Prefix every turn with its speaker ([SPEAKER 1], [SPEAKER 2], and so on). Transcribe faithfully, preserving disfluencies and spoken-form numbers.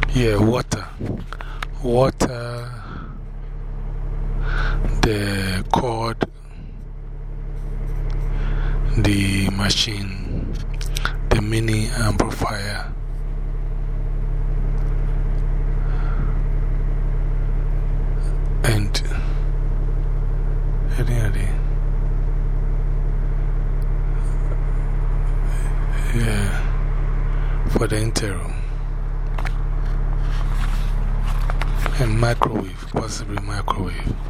[SPEAKER 1] Yeah, water. Water, the cord, the machine, the mini amplifier. And yeah, for the interim. And microwave, possibly microwave.